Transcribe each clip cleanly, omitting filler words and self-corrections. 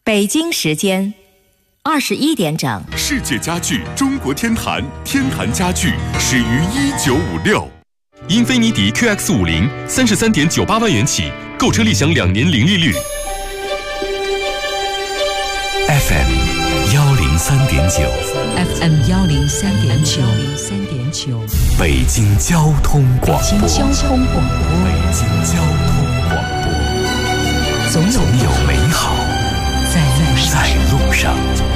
北京时间21点整， 世界家具中国天坛，天坛家具始于1956。英菲尼迪 QX50 33.98万元起，购车立享2年零利率。 FM 103.9 FM 103.9 北京交通广播。 北京交通广播。总有美好在路上。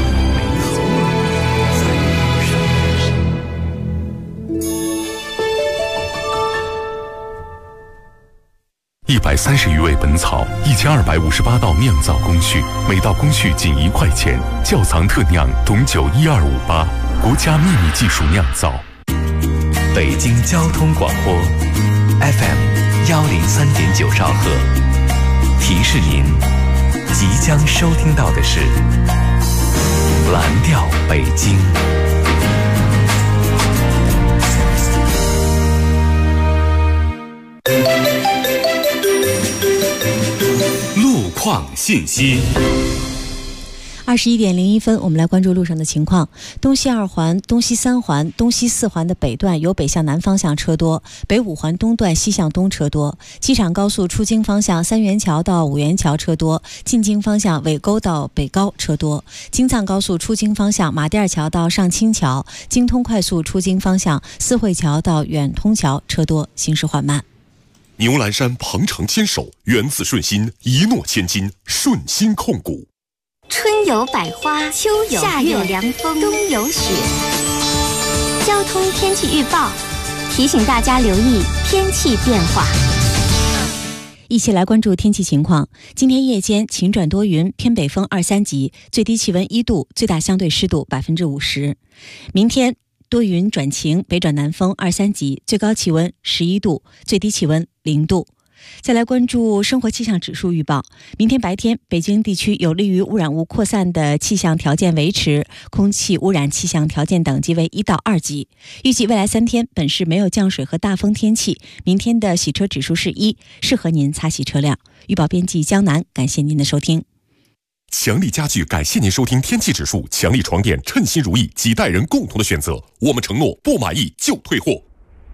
130余味本草，1258道酿造工序，每道工序仅1块钱。窖藏特酿董酒12588，国家秘密技术酿造。 北京交通广播 FM 103.9兆赫。提示您，即将收听到的是蓝调北京。 路况信息。 21点01分，我们来关注路上的情况。东西2环、东西3环、东西4环的北段由北向南方向车多，北5环东段西向东车多。机场高速出京方向三元桥到五元桥车多，进京方向尾沟到北高车多。京藏高速出京方向马甸桥到上清桥，京通快速出京方向四惠桥到远通桥车多，行驶缓慢。 牛栏山鹏程牵手，源自顺心，一诺千金，顺心控股。 春有百花，秋有夏有凉风，冬有雪。交通天气预报提醒大家留意天气变化。 一起来关注天气情况。今天夜间晴转多云，偏北风2、3级，最低气温1度，最大相对湿度50%。明天多云转晴，北转南风2、3级，最高气温11度，最低气温0度。再来关注生活气象指数预报。明天白天，北京地区有利于污染物扩散的气象条件维持，空气污染气象条件等级为1到2级。预计未来3天，本市没有降水和大风天气。明天的洗车指数是1，适合您擦洗车辆。预报编辑江南，感谢您的收听。 强力家具感谢您收听天气指数。强力床垫，称心如意，几代人共同的选择。我们承诺不满意就退货。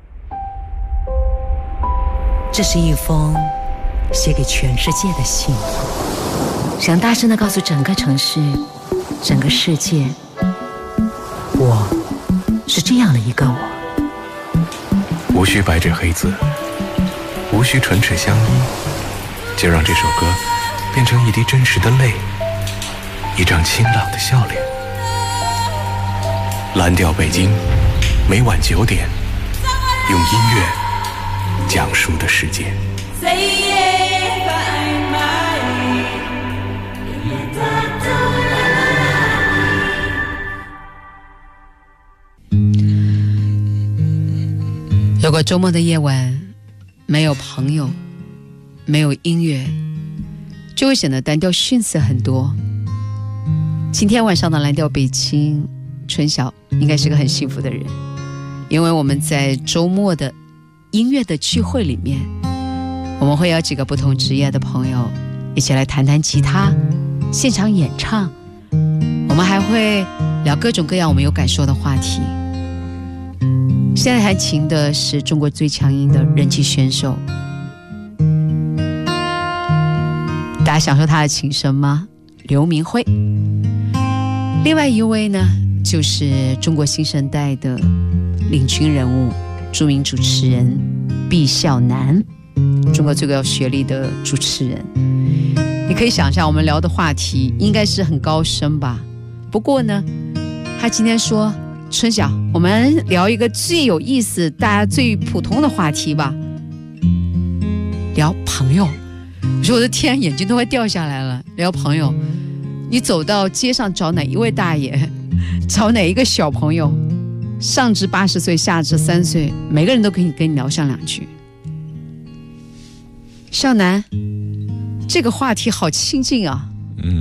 这是一封写给全世界的信，想大声地告诉整个城市、整个世界，我是这样的一个我。 无需白纸黑字，无需唇齿相依，就让这首歌变成一滴真实的泪，一张清朗的笑脸。蓝调北京，每晚9点，用音乐讲述的世界。 有个周末的夜晚，没有朋友，没有音乐，就会显得单调逊色很多。今天晚上的蓝调北京，春晓应该是个很幸福的人，因为我们在周末的音乐的聚会里面，我们会有几个不同职业的朋友一起来弹弹吉他，现场演唱。我们还会聊各种各样我们有感受的话题。现在弹琴的是中国最强音的人气选手，大家享受他的琴声吗？刘明辉。另外一位呢，就是中国新生代的领军人物，著名主持人毕笑南，中国最高学历的主持人。你可以想象我们聊的话题应该是很高深吧。不过呢，他今天说，春晓，我们聊一个最有意思、大家最普通的话题吧，聊朋友。我说我的天，眼睛都快掉下来了。聊朋友，你走到街上找哪一位大爷，找哪一个小朋友，上至80岁，下至3岁，每个人都可以跟你聊上2句。少南，这个话题好亲近啊。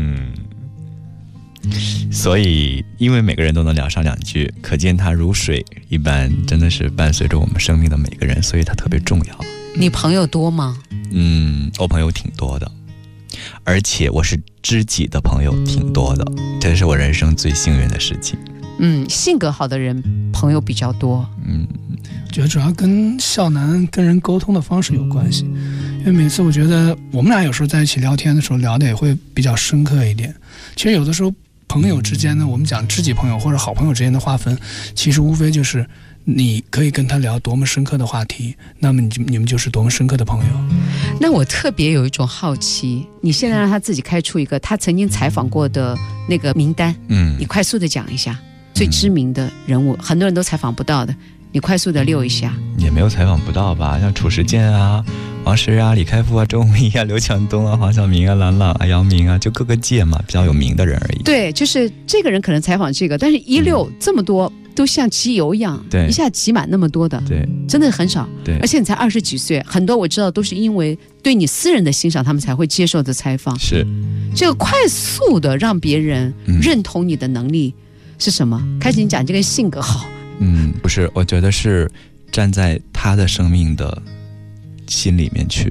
所以因为每个人都能聊上2句，可见它如水一般，真的是伴随着我们生命的每个人，所以它特别重要。 你朋友多吗？ 我朋友挺多的，而且我是知己的朋友挺多的，这是我人生最幸运的事情。 性格好的人朋友比较多。 我觉得主要跟孝男跟人沟通的方式有关系，因为每次我觉得我们俩有时候在一起聊天的时候聊的也会比较深刻一点。其实有的时候朋友之间呢，我们讲知己朋友或者好朋友之间的划分，其实无非就是你可以跟他聊多么深刻的话题，那么你们就是多么深刻的朋友。 那我特别有一种好奇，你现在让他自己开出一个他曾经采访过的那个名单，你快速的讲一下最知名的人物，很多人都采访不到的，你快速的溜一下。 也没有采访不到吧，像褚时健啊、王石啊、李开复啊、周鸿祎啊、刘强东啊、黄晓明啊、郎朗啊、姚明啊，就各个界嘛，比较有名的人而已。 对，就是这个人可能采访这个，但是一溜这么多都像集邮一样， 对， 一下挤满那么多的， 对， 真的很少。 对， 而且你才20几岁，很多我知道都是因为对你私人的欣赏，他们才会接受的采访。 是这个快速的让别人认同你的能力是什么？开始你讲这个性格好。 不是，我觉得是站在他的生命的心里面去，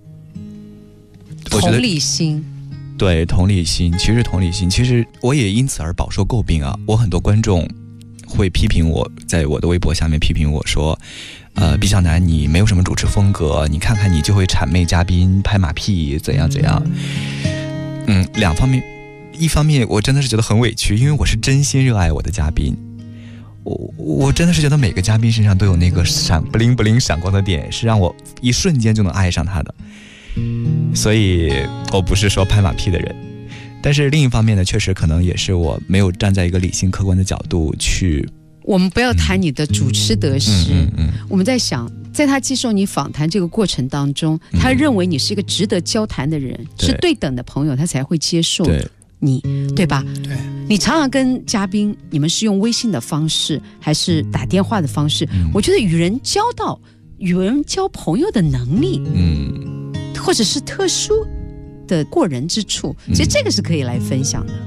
同理心。 对，同理心，其实同理心，其实我也因此而饱受诟病啊。我很多观众会批评我，在我的微博下面批评我说，毕晓楠你没有什么主持风格，你看看你就会谄媚嘉宾、拍马屁，怎样怎样。两方面，一方面我真的是觉得很委屈，因为我是真心热爱我的嘉宾。我真的是觉得每个嘉宾身上都有那个不灵不灵闪光的点，是让我一瞬间就能爱上他的。所以我不是说拍马屁的人，但是另一方面呢，确实可能也是我没有站在一个理性客观的角度去。 我们不要谈你的主持得失，我们在想，在他接受你访谈这个过程当中，他认为你是一个值得交谈的人，是对等的朋友，他才会接受你，对吧？ 对。 你常常跟嘉宾，你们是用微信的方式还是打电话的方式？我觉得与人交朋友的能力，或者是特殊的过人之处，其实这个是可以来分享的。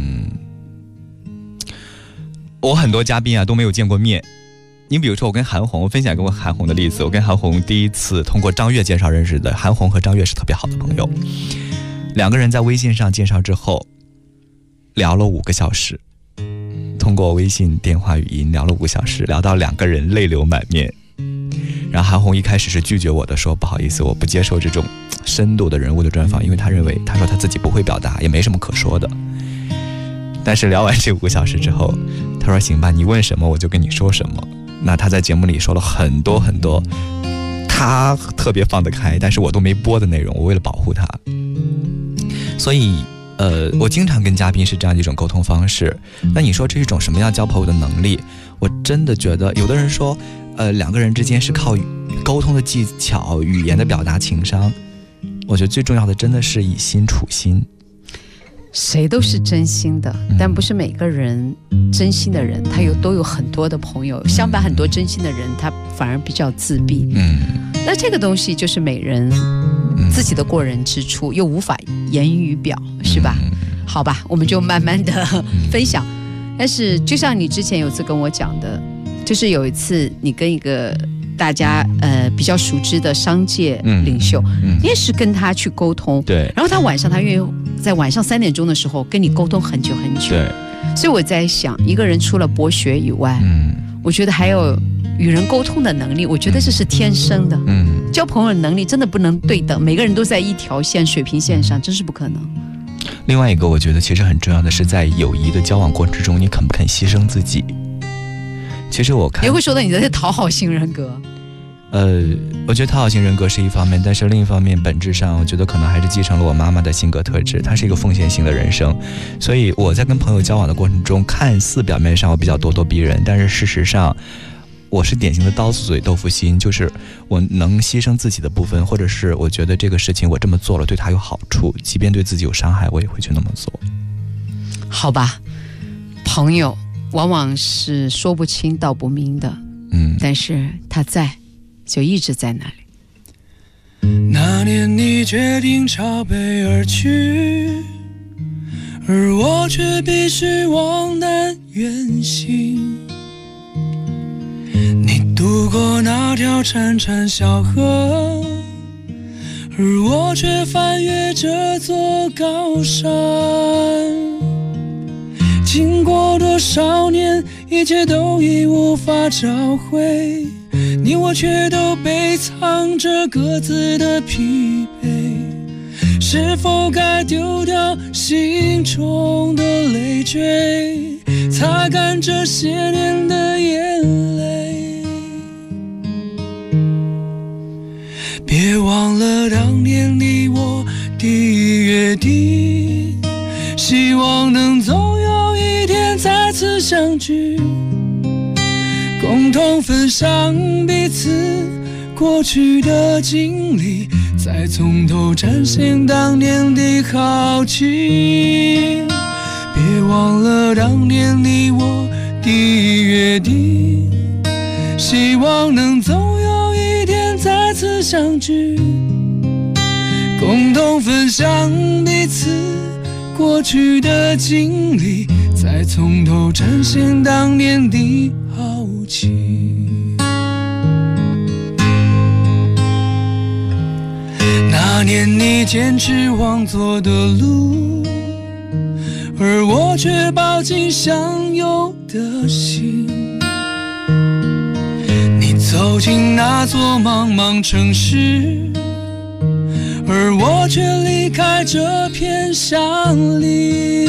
我很多嘉宾啊都没有见过面。你比如说我跟韩红，我分享过韩红的例子。我跟韩红第一次通过张悦介绍认识的，韩红和张悦是特别好的朋友，两个人在微信上介绍之后聊了5个小时，通过微信电话语音聊了5个小时，聊到两个人泪流满面。然后韩红一开始是拒绝我的，说不好意思，我不接受这种深度的人物的专访，因为他说他自己不会表达，也没什么可说的。但是聊完这5个小时之后，他说行吧，你问什么我就跟你说什么。那他在节目里说了很多很多他特别放得开，但是我都没播的内容，我为了保护他。所以我经常跟嘉宾是这样的一种沟通方式。那你说这是一种什么样交朋友的能力？我真的觉得有的人说两个人之间是靠沟通的技巧、语言的表达、情商。我觉得最重要的真的是以心处心。 谁都是真心的，但不是每个人真心的人他都有很多的朋友，相反很多真心的人他反而比较自闭。那这个东西就是每人自己的过人之处，又无法言语表，是吧？好吧，我们就慢慢的分享。但是就像你之前有次跟我讲的，就是有一次你跟一个大家比较熟知的商界领袖，你也是跟他去沟通， 对， 然后他愿意在晚上3点钟的时候跟你沟通很久很久， 对。 所以我在想，一个人除了博学以外，我觉得还有与人沟通的能力，我觉得这是天生的。交朋友的能力真的不能对等，每个人都在一条线水平线上，真是不可能。 另外一个我觉得其实很重要的是，在友谊的交往过程中，你肯不肯牺牲自己。其实我看也会说到你的讨好型人格。 我觉得讨好型人格是一方面，但是另一方面本质上我觉得可能还是继承了我妈妈的性格特质，她是一个奉献型的人生。所以我在跟朋友交往的过程中，看似表面上我比较咄咄逼人，但是事实上我是典型的刀子嘴豆腐心，就是我能牺牲自己的部分，或者是我觉得这个事情我这么做了对他有好处，即便对自己有伤害我也会去那么做。好吧， 朋友往往是说不清道不明的，但是他在就一直在那里。 那年你决定朝北而去，而我却必须往南远行。你渡过那条潺潺小河， 而我却翻越这座高山。经过多少年，一切都已无法找回，你我却都背藏着各自的疲惫。是否该丢掉心中的累赘，擦干这些年的眼泪？别忘了当年你我的约定，希望能总有一天再次相聚，共同分享彼此过去的经历，再从头展现当年的好奇。别忘了当年你我的约定，希望能总有一天再次相聚，共同分享彼此过去的经历，再从头展现当年的好奇。那年你坚持往左的路，而我却抱紧相拥的心。你走进那座茫茫城市，而我却离开这片乡里。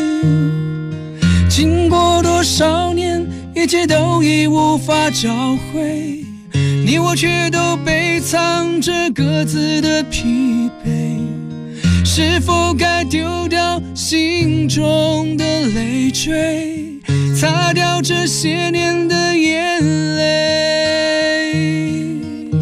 经过多少年，一切都已无法找回，你我却都背藏着各自的疲惫。是否该丢掉心中的累赘，擦掉这些年的眼泪？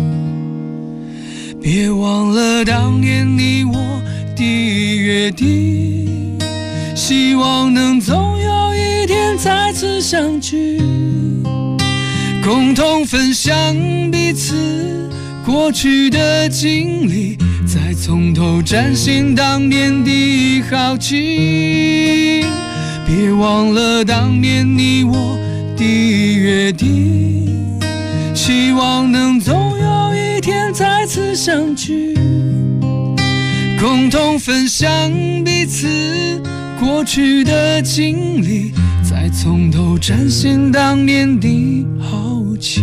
别忘了当年你我的约定，希望能总有一天再次相聚，共同分享彼此过去的经历，再从头展现当年的好奇。别忘了当年你我的约定，希望能总有一天再次相聚，共同分享彼此过去的经历，再从头展现当年的好奇，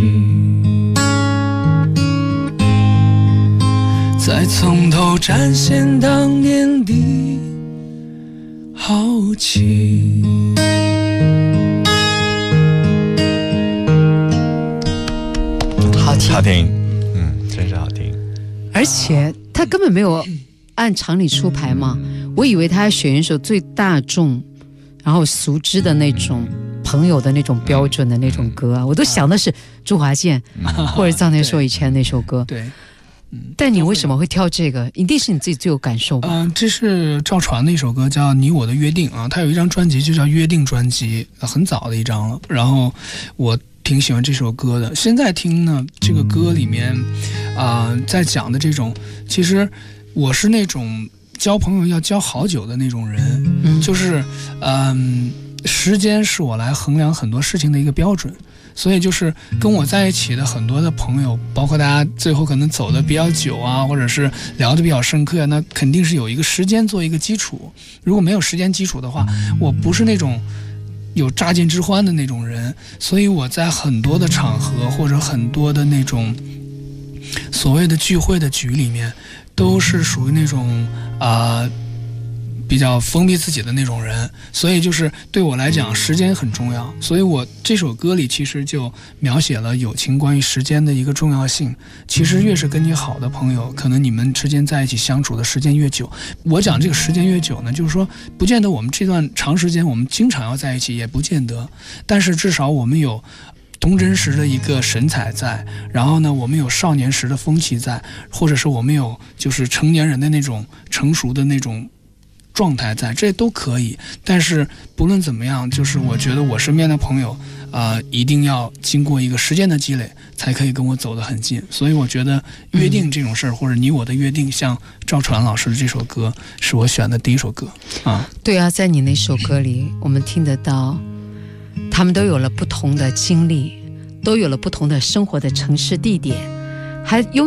再从头展现当年的好奇。 好听，真是好听。 而且他根本没有按常理出牌嘛，我以为他要选一首最大众然后熟知的那种朋友的那种标准的那种歌啊，我都想的是周华健或者臧天朔以前那首歌。 对， 但你为什么会挑这个？一定是你自己最有感受吧？ 这是赵传的一首歌，叫《你我的约定》啊，他有一张专辑就叫《约定》专辑，很早的一张了。然后我挺喜欢这首歌的。现在听呢，这个歌里面在讲的这种，其实我是那种交朋友要交好久的那种人，就是时间是我来衡量很多事情的一个标准。所以就是跟我在一起的很多的朋友，包括大家最后可能走的比较久啊，或者是聊得比较深刻啊，那肯定是有一个时间做一个基础。如果没有时间基础的话，我不是那种有乍见之欢的那种人，所以我在很多的场合或者很多的那种所谓的聚会的局里面，都是属于那种比较封闭自己的那种人，所以就是对我来讲时间很重要，所以我这首歌里其实就描写了友情关于时间的一个重要性。其实越是跟你好的朋友，可能你们之间在一起相处的时间越久，我讲这个时间越久呢，就是说不见得我们这段长时间我们经常要在一起，也不见得，但是至少我们有童真时的一个神采在，然后呢我们有少年时的风气在，或者是我们有就是成年人的那种成熟的那种状态在，这都可以。但是不论怎么样，就是我觉得我身边的朋友一定要经过一个时间的积累才可以跟我走得很近。所以我觉得约定这种事儿，或者你我的约定，像赵传老师的这首歌是我选的第一首歌啊。 对啊，在你那首歌里我们听得到他们都有了不同的经历，都有了不同的生活的城市地点，还拥有了不同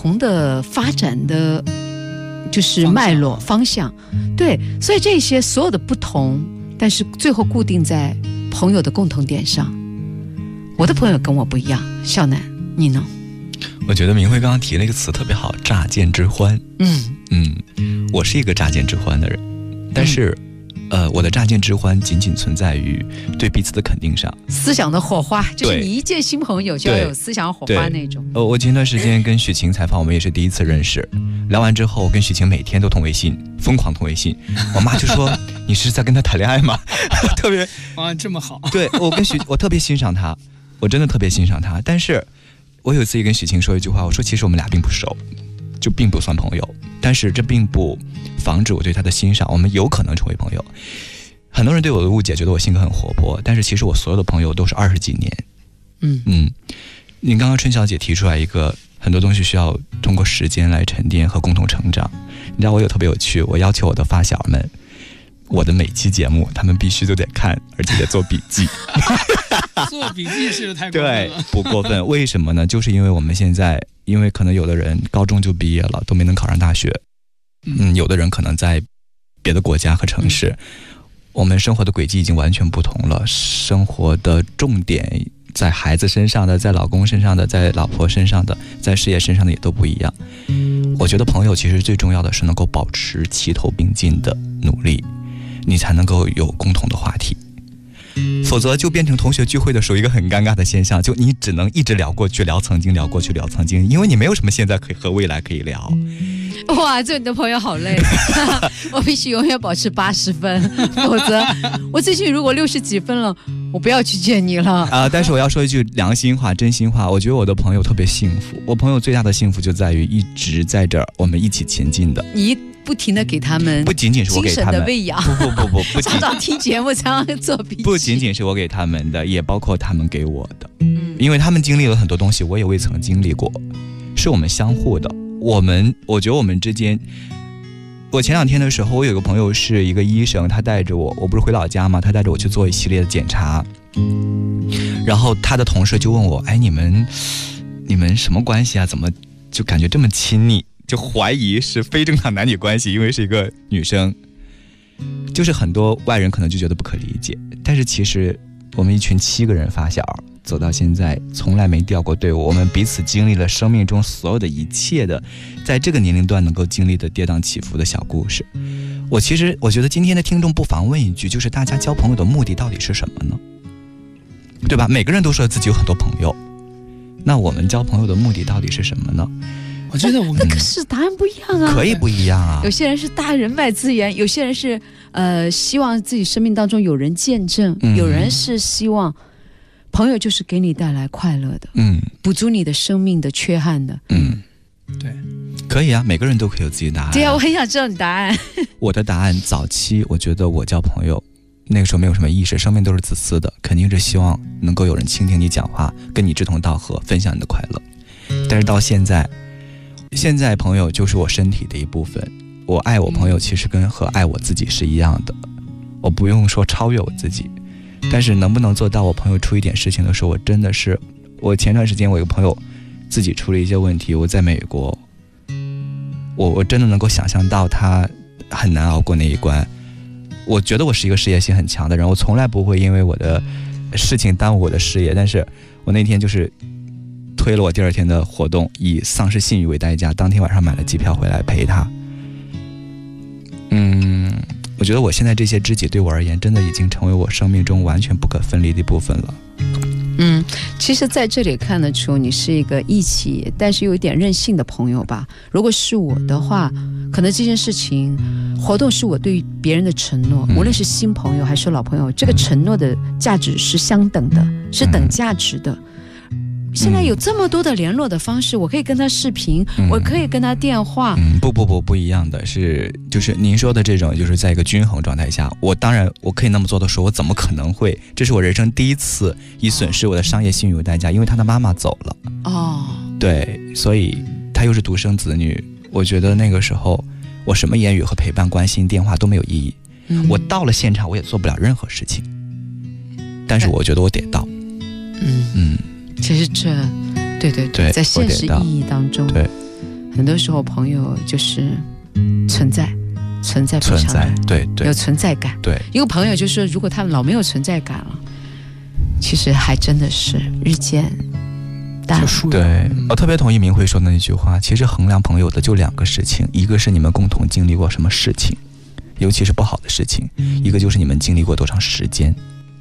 同的发展的就是脉络方向。对，所以这些所有的不同，但是最后固定在朋友的共同点上。我的朋友跟我不一样，孝南，你呢？ 我觉得明慧刚刚提了一个词特别好，乍见之欢。我是一个乍见之欢的人，但是我的乍见之欢仅仅存在于对彼此的肯定上， 思想的火花，就是你一见新朋友就要有思想火花那种。 我前段时间跟许晴采访，我们也是第一次认识，聊完之后跟许晴每天都通微信，疯狂通微信。我妈就说你是在跟他谈恋爱吗？特别这么好。 对，我特别欣赏他，我真的特别欣赏他。但是我有一次也跟许晴说一句话，我说其实我们俩并不熟，就并不算朋友，但是这并不防止我对他的欣赏，我们有可能成为朋友。很多人对我的误解觉得我性格很活泼，但是其实我所有的朋友都是20几年。你刚刚春小姐提出来一个很多东西需要通过时间来沉淀和共同成长。你知道我有特别有趣，我要求我的发小们，我的每期节目他们必须都得看，而且得做笔记。 做笔记是太过分了。 对，不过分。为什么呢？就是因为我们现在，因为可能有的人高中就毕业了，都没能考上大学。有的人可能在别的国家和城市，我们生活的轨迹已经完全不同了，生活的重点在孩子身上的，在老公身上的，在老婆身上的，在事业身上的也都不一样。我觉得朋友其实最重要的是能够保持齐头并进的努力，你才能够有共同的话题，否则就变成同学聚会的时候一个很尴尬的现象，就你只能一直聊过去，聊曾经，聊过去，聊曾经，因为你没有什么现在可以和未来可以聊。 哇，做你的朋友好累。我必须永远保持80分，否则我最近如果60几分了，我不要去见你了。 但是我要说一句良心话、真心话，我觉得我的朋友特别幸福。我朋友最大的幸福就在于一直在这儿，我们一起前进的。 你不停的给他们， 不仅仅是我给他们精神的喂养， 不常常听节目，常常做笔记， 不仅仅是我给他们的，也包括他们给我的。因为他们经历了很多东西，我也未曾经历过，是我们相互的。我觉得我们之间，我前2天的时候，我有个朋友是一个医生，他带着我不是回老家吗？他带着我去做一系列的检查，然后他的同事就问我，哎，你们什么关系啊？怎么就感觉这么亲密？就怀疑是非正常男女关系，因为是一个女生。就是很多外人可能就觉得不可理解，但是其实我们一群7个人发小走到现在，从来没掉过队伍。我们彼此经历了生命中所有的一切的，在这个年龄段能够经历的跌宕起伏的小故事。我觉得今天的听众不妨问一句，就是大家交朋友的目的到底是什么呢？对吧？每个人都说自己有很多朋友，那我们交朋友的目的到底是什么呢？ 我觉得我们那可是答案不一样啊， 可以不一样啊。 有些人是大人脉资源，有些人是希望自己生命当中有人见证，有人是希望朋友就是给你带来快乐的，补足你的生命的缺憾的。 对， 可以啊，每个人都可以有自己的答案。 对啊，我很想知道你答案。 我的答案，早期我觉得我交朋友那个时候没有什么意识，生命都是自私的，肯定是希望能够有人倾听你讲话，跟你志同道合，分享你的快乐。但是到现在朋友就是我身体的一部分，我爱我朋友其实和爱我自己是一样的，我不用说超越我自己，但是能不能做到我朋友出一点事情的时候，我真的是，我前段时间我有个朋友自己出了一些问题，我在美国，我真的能够想象到他很难熬过那一关。我觉得我是一个事业心很强的人，我从来不会因为我的事情耽误我的事业，但是我那天就是推了我第2天的活动，以丧失信誉为代价，当天晚上买了机票回来陪他。我觉得我现在这些知己对我而言，真的已经成为我生命中完全不可分离的一部分了。 其实在这里看得出你是一个义气但是有一点任性的朋友吧。如果是我的话，可能这件事情活动是我对于别人的承诺，无论是新朋友还是老朋友，这个承诺的价值是相等的，是等价值的。现在有这么多的联络的方式，我可以跟他视频，我可以跟他电话。 不一样的就是您说的这种，就是在一个均衡状态下，当然我可以那么做的时候，我怎么可能会？这是我人生第一次以损失我的商业信誉为代价，因为他的妈妈走了。对，所以他又是独生子女，我觉得那个时候我什么言语和陪伴、关心、电话都没有意义。我到了现场，我也做不了任何事情，但是我觉得我得到。 其实对，在现实意义当中， 对， 很多时候朋友就是存在非常的对有存在感。 对， 一个朋友就是说，如果他老没有存在感了，其实还真的是日渐淡。 对，我特别同意明慧说的那句话，其实衡量朋友的就2个事情，一个是你们共同经历过什么事情，尤其是不好的事情，一个就是你们经历过多长时间。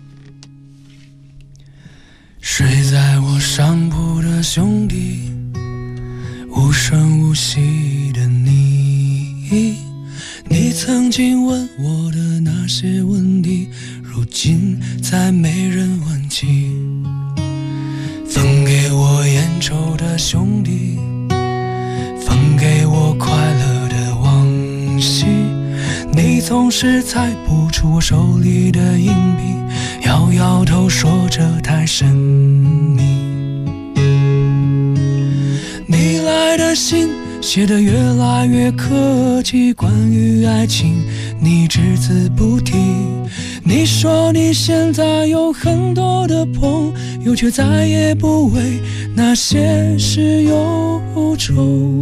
睡在我上铺的兄弟，无声无息的你，你曾经问我的那些问题，如今再没人问起。分给我烟抽的兄弟，分给我快乐的往昔，你总是猜不出我手里的硬币，摇摇头说这太神秘。你来的信写得越来越客气，关于爱情你只字不提。你说你现在有很多的朋友，却再也不为那些事忧愁。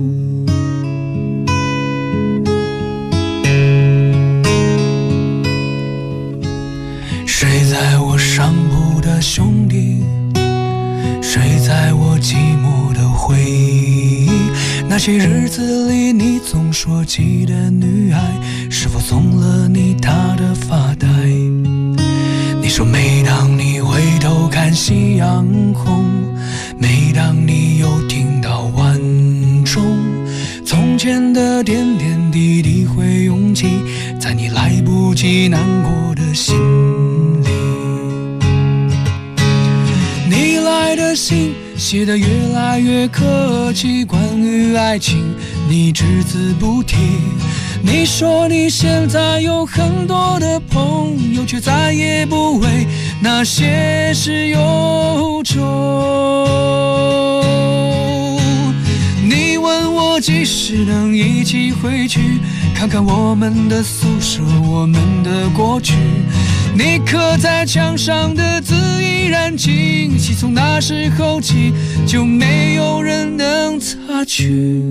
睡在我上铺的兄弟，睡在我寂寞的回忆。那些日子里你总说起的女孩，是否送了你她的发带？你说每当你回头看夕阳红，每当你又听到晚钟，从前的点点滴滴会涌起在你来不及难过的心里。你来的信写得越来越客气，关于爱情你只字不提。你说你现在有很多的朋友，却再也不为那些事忧愁。你问我几时能一起回去，看看我们的宿舍，我们的过去。你刻在墙上的字依然清晰，从那时候起就没有人能擦去。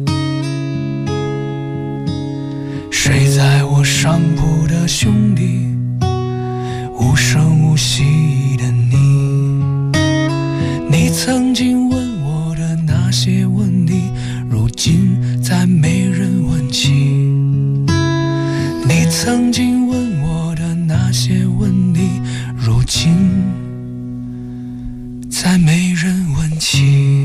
睡在我上铺的兄弟，无声无息的你，你曾经问我的那些问题，如今再没人问起。你曾经问我的那些问题，如今再没人问起。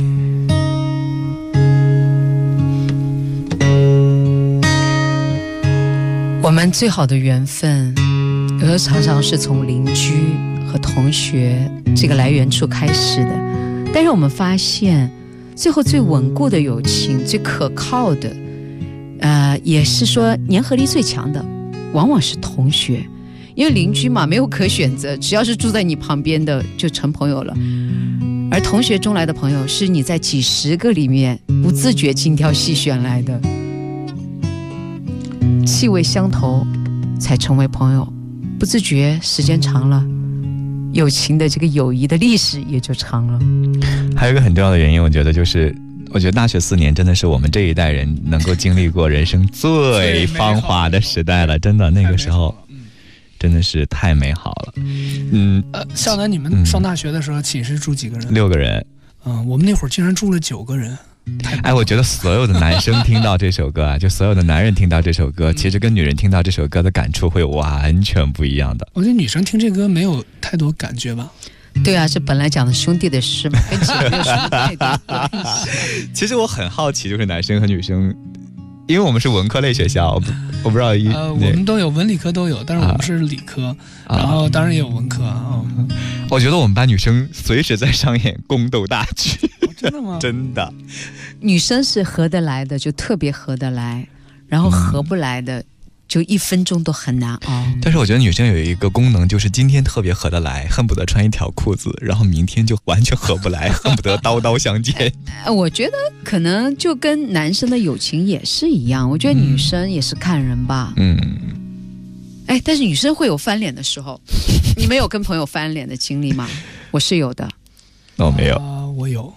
我们最好的缘分，有时候常常是从邻居和同学这个来源处开始的，但是我们发现，最后最稳固的友情、最可靠的，也是说粘合力最强的，往往是同学，因为邻居嘛，没有可选择，只要是住在你旁边的就成朋友了。而同学中来的朋友，是你在几十个里面不自觉精挑细选来的。气味相投才成为朋友，不自觉时间长了，友情的这个友谊的历史也就长了。 还有一个很重要的原因，我觉得大学4年真的是我们这一代人能够经历过人生最芳华的时代了，真的那个时候真的是太美好了。 校南，你们上大学的时候寝室住几个人 ？6个人。 我们那会儿竟然住了9个人。 我觉得所有的男生听到这首歌啊，就所有的男人听到这首歌，其实跟女人听到这首歌的感触会完全不一样的。 我觉得女生听这歌没有太多感觉吧。 对啊，这本来讲的兄弟的事嘛，跟姐妹有什么太大关系？ 其实我很好奇，就是男生和女生，因为我们是文科类学校，我不知道我们都有，文理科都有，但是我们是理科，然后当然也有文科啊。 我觉得我们班女生随时在上演宫斗大剧。 真的吗？ 真的。 女生是合得来的就特别合得来，然后合不来的就1分钟都很难熬。 但是我觉得女生有一个功能，就是今天特别合得来，恨不得穿一条裤子，然后明天就完全合不来，恨不得刀刀相见。 我觉得可能就跟男生的友情也是一样，我觉得女生也是看人吧。但是女生会有翻脸的时候，你们有跟朋友翻脸的经历吗？我是有的。 我没有。 我有。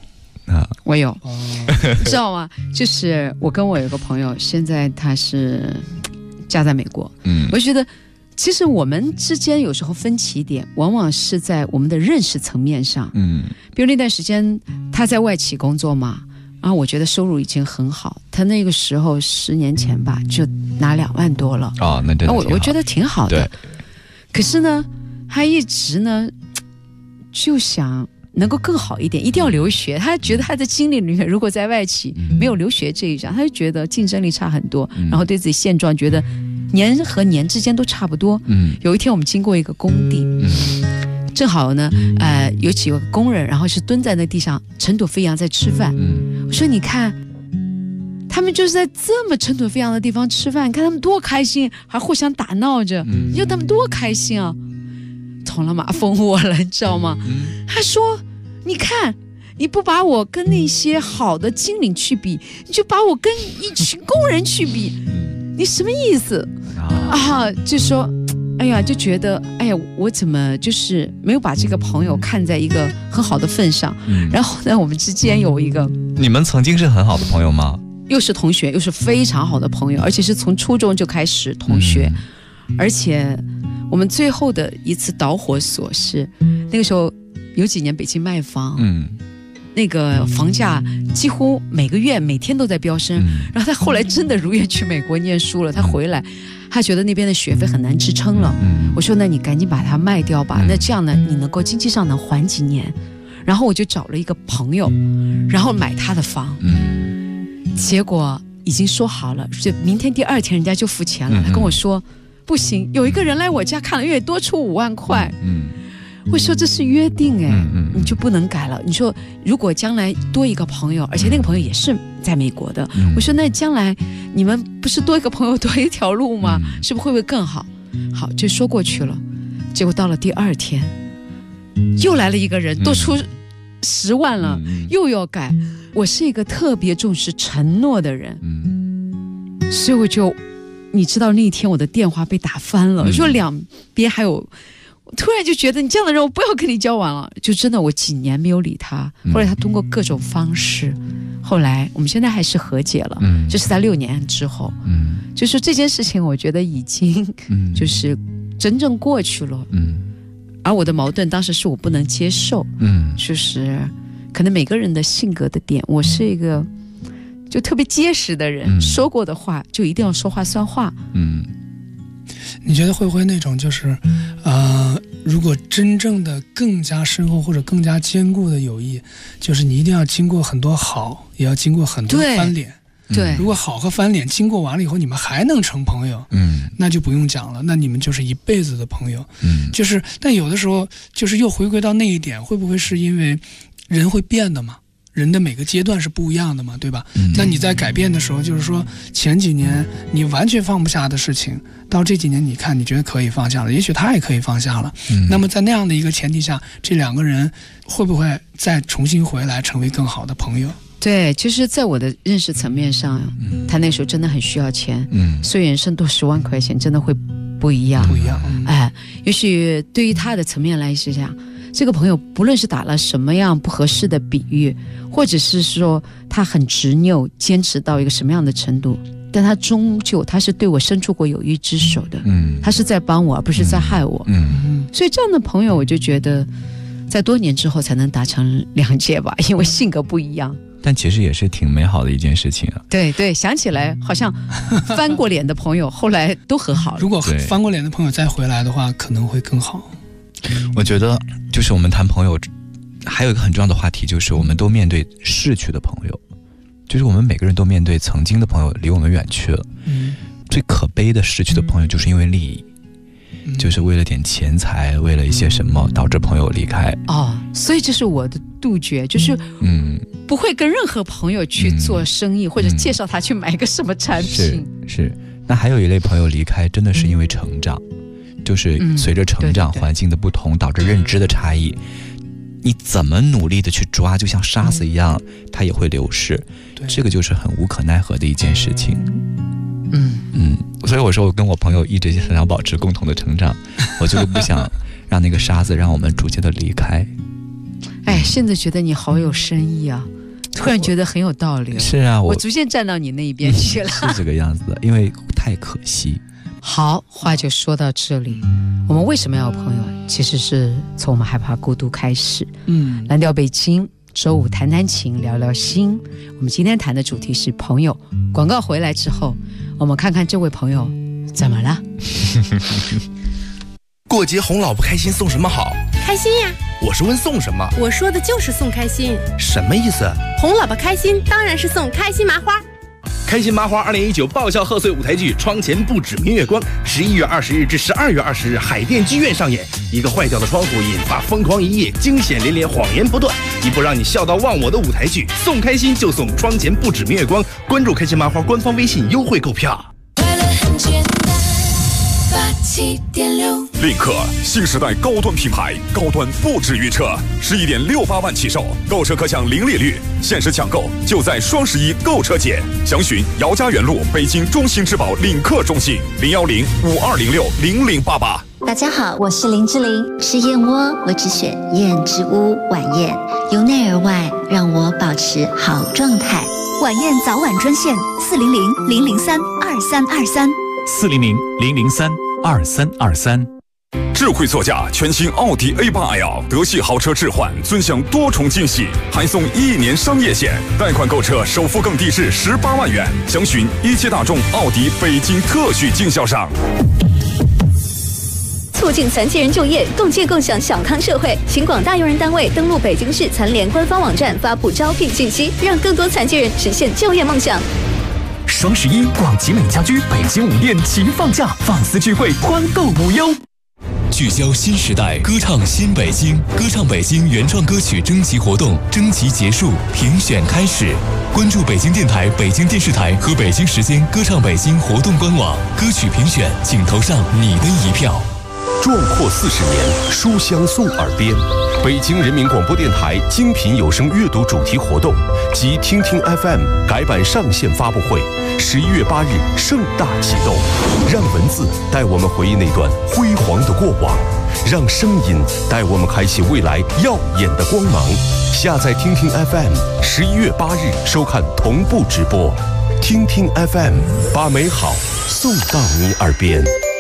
我有，知道吗？就是我跟我有个朋友，现在他是家在美国，我就觉得其实我们之间有时候分歧点往往是在我们的认识层面上，比如那段时间他在外企工作嘛，然后我觉得收入已经很好，他那个时候10年前吧就拿2万多了， 那真的我觉得挺好的。可是呢他一直呢就想能够更好一点，一定要留学。他觉得他的经历里面，如果在外企没有留学这一项，他就觉得竞争力差很多，然后对自己现状觉得年和年之间都差不多。有一天我们经过一个工地，正好呢，有几个工人，然后是蹲在那地上尘土飞扬在吃饭。我说你看，他们就是在这么尘土飞扬的地方吃饭，看他们多开心，还互相打闹着，你说他们多开心啊！捅了马蜂窝了，你知道吗？他说你看，你不把我跟那些好的经理去比，你就把我跟一群工人去比，你什么意思啊？就说哎呀，就觉得哎呀，我怎么就是没有把这个朋友看在一个很好的份上。然后呢，我们之间有一个， 你们曾经是很好的朋友吗？ 又是同学，又是非常好的朋友，而且是从初中就开始同学。而且我们最后的一次导火索是那个时候有几年北京卖房，那个房价几乎每个月每天都在飙升，然后他后来真的如愿去美国念书了，他回来他觉得那边的学费很难支撑了，我说那你赶紧把它卖掉吧，那这样呢你能够经济上能还几年。然后我就找了一个朋友，然后买他的房，结果已经说好了，就明天第2天人家就付钱了。他跟我说不行，有一个人来我家看了月多出5万块。我说这是约定你就不能改了。你说如果将来多一个朋友，而且那个朋友也是在美国的，我说那将来你们不是多一个朋友多一条路吗？是不是会不会更好？好，就说过去了。结果到了第2天又来了一个人，多出10万了，又要改。我是一个特别重视承诺的人，所以我就你知道那一天我的电话被打翻了，说两边还有，突然就觉得你这样的人我不要跟你交往了，就真的我几年没有理他。后来他通过各种方式，后来我们现在还是和解了，就是在6年之后，就是这件事情我觉得已经就是真正过去了，而我的矛盾当时是我不能接受，就是可能每个人的性格的点，我是一个就特别结实的人，说过的话就一定要说话算话。 你觉得会不会那种就是如果真正的更加深厚或者更加坚固的友谊，就是你一定要经过很多好，也要经过很多翻脸。 对， 如果好和翻脸经过完了以后你们还能成朋友，那就不用讲了，那你们就是一辈子的朋友。就是但有的时候就是又回归到那一点，会不会是因为人会变的嘛，人的每个阶段是不一样的嘛，对吧？那你在改变的时候，就是说前几年你完全放不下的事情，到这几年你看你觉得可以放下了，也许他也可以放下了。那么在那样的一个前提下，这2个人会不会再重新回来成为更好的朋友？ 对，就是在我的认识层面上，他那时候真的很需要钱，虽然剩多10万块钱真的会不一样，也许对于他的层面来讲，这个朋友不论是打了什么样不合适的比喻，或者是说他很执拗坚持到一个什么样的程度，但他终究他是对我伸出过友谊之手的，他是在帮我而不是在害我，所以这样的朋友我就觉得在多年之后才能达成谅解吧，因为性格不一样。 但其实也是挺美好的一件事情啊。 对对，想起来好像翻过脸的朋友后来都和好了。 如果翻过脸的朋友再回来的话，可能会更好。 我觉得就是我们谈朋友还有一个很重要的话题，就是我们都面对逝去的朋友，就是我们每个人都面对曾经的朋友离我们远去了。最可悲的逝去的朋友就是因为利益，就是为了点钱财，为了一些什么导致朋友离开。 所以这是我的杜绝，就是不会跟任何朋友去做生意，或者介绍他去买个什么产品。 是。那还有一类朋友离开真的是因为成长，就是随着成长环境的不同导致认知的差异，你怎么努力的去抓，就像沙子一样，它也会流逝。这个就是很无可奈何的一件事情。所以我说我跟我朋友一直想要保持共同的成长，我就是不想让那个沙子让我们逐渐的离开。 哎，现在觉得你好有深意啊！ 突然觉得很有道理。 是啊， 我逐渐站到你那一边去了。 是这个样子的，因为太可惜。 好，话就说到这里。我们为什么要有朋友？其实是从我们害怕孤独开始。蓝调北京，周五谈谈情，聊聊心。我们今天谈的主题是朋友。广告回来之后，我们看看这位朋友怎么了。 过节哄老婆开心送什么好？ 开心呀！ 我是问送什么？ 我说的就是送开心。 什么意思？ 哄老婆开心当然是送开心麻花。 开心麻花2019爆笑贺岁舞台剧《窗前不止明月光》11月20日至12月20日海淀剧院上演。一个坏掉的窗户引发疯狂一夜，惊险连连，谎言不断。一部让你笑到忘我的舞台剧，送开心就送《窗前不止明月光》。关注开心麻花官方微信，优惠购票。 快乐很简单，87.6。 领克新时代高端品牌，高端不止于车，11.68万起售，购车可享零利率，限时抢购就在双11购车节，详询姚家园路北京中心之宝领克中心010-5206-0088。 大家好，我是林志玲，吃燕窝我只选燕之屋晚宴，由内而外让我保持好状态。 晚宴早晚专线400-003-2323。 400-003-2323。智慧座驾全新奥迪 A8L 德系豪车置换，尊享多重惊喜，还送1年商业险，贷款购车首付更低至18万元。详询17大众奥迪北京特许经销商。 促进残疾人就业，共建共享小康社会。请广大用人单位登录北京市残联官方网站，发布招聘信息，让更多残疾人实现就业梦想。 双11，广集美家居北京5店齐放假，放肆聚会，团购无忧。 聚焦新时代，歌唱新北京，歌唱北京原创歌曲征集活动征集结束，评选开始。关注北京电台、北京电视台和北京时间歌唱北京活动官网，歌曲评选，请投上你的一票。 壮阔40年，书香送耳边。北京人民广播电台精品有声阅读主题活动及听听 FM 改版上线发布会，11月8日盛大启动。让文字带我们回忆那段辉煌的过往，让声音带我们开启未来耀眼的光芒。下载听听 FM，11月8日收看同步直播。听听 FM， 把美好送到你耳边。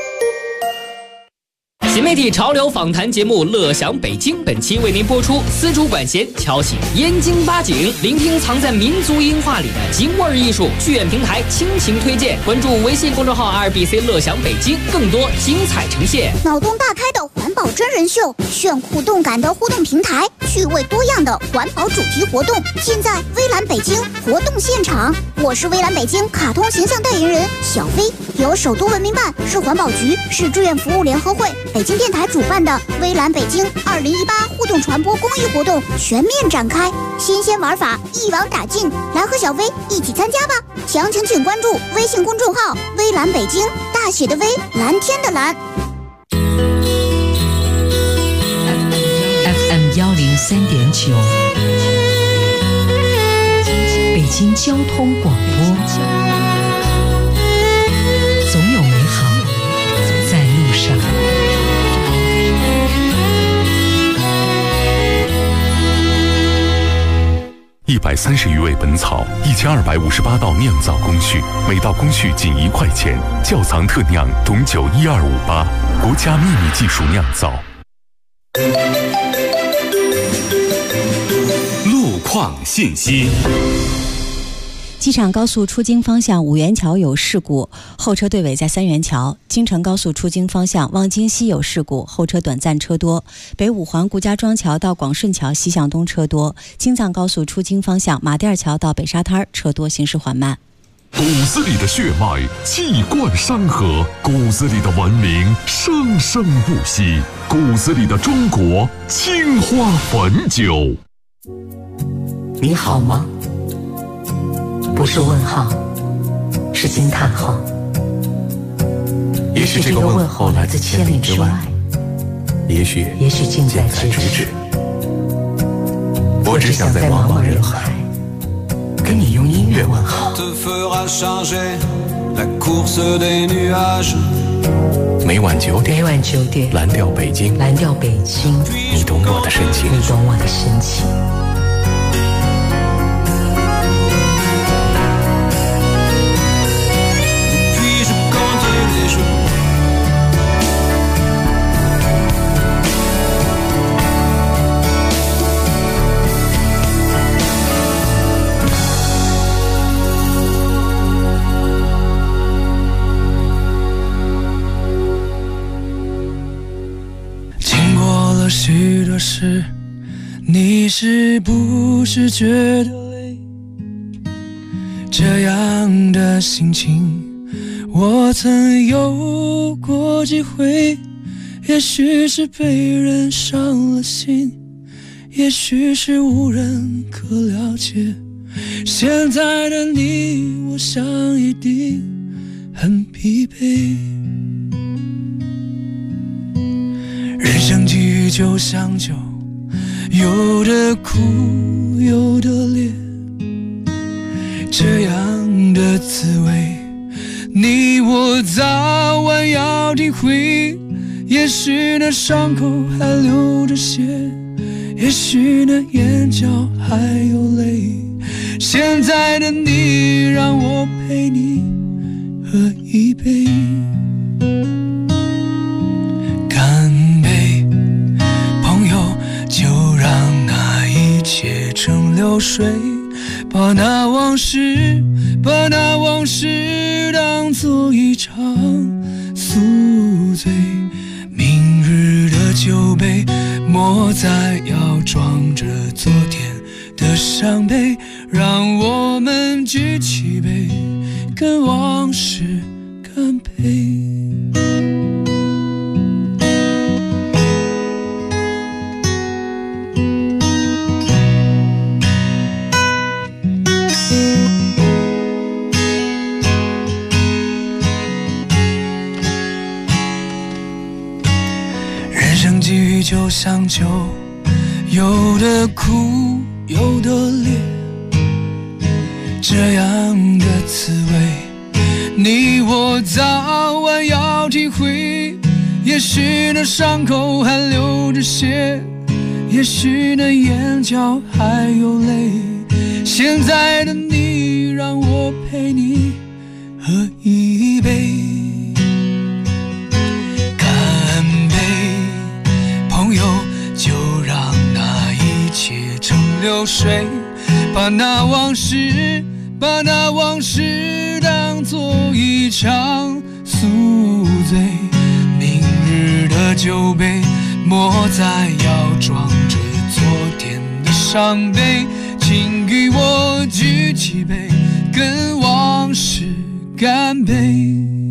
新媒体潮流访谈节目《乐享北京》本期为您播出，丝竹管弦敲起燕京八景，聆听藏在民族音画里的京味艺术。剧院平台倾情推荐，关注微信公众号 2BC 乐享北京，更多精彩呈现。 脑洞大开的环保真人秀，炫酷动感的互动平台，趣味多样的环保主题活动，尽在微蓝北京活动现场。我是微蓝北京卡通形象代言人小飞，由首都文明办、市环保局、市志愿服务联合会、北京电台主办的微蓝北京2018互动传播公益活动全面展开，新鲜玩法一网打尽，来和小飞一起参加吧！详情请关注微信公众号“微蓝北京”，大写的微，蓝天的蓝。 FM 103.9，北京交通广播，总有美好在路上。 130余味本草，1258道酿造工序，每道工序仅1块钱。窖藏特酿董酒12588，国家秘密技术酿造。 路况信息。 机场高速出京方向五元桥有事故，后车队尾在三元桥。京承高速出京方向望京西有事故，后车短暂车多。北五环顾家庄桥到广顺桥西向东车多。京藏高速出京方向马甸桥到北沙滩车多，行驶缓慢。 骨子里的血脉气贯山河，骨子里的文明生生不息，骨子里的中国青花汾酒。 你好吗？不是问号，是惊叹号。 也许这个问候来自千里之外，也许近在咫尺。我只想在茫茫人海跟你用音乐问好。每晚9点，蓝调北京，你懂我的深情， 的是，你是不是觉得累？这样的心情我曾有过几回，也许是被人伤了心，也许是无人可了解。现在的你，我想一定很疲惫。人生际遇就像酒，有的苦，有的烈，这样的滋味，你我早晚要体会。也许那伤口还流着血，也许那眼角还有泪。现在的你，让我陪你喝一杯，干杯，朋友，就让那一切成流水，把那往事当作一场宿醉。明日的酒杯，莫再要装着昨天的伤悲，让我们举起杯，跟往事干杯。际遇就像酒，有的苦，有的烈，这样的滋味，你我早晚要体会。也许那伤口还流着血，也许那眼角还有泪。现在的你，让我陪你喝一杯，朋友，就让那一切成流水，把那往事当作一场宿醉。明日的酒杯，莫再要装着昨天的伤悲，请给我举起杯，跟往事干杯。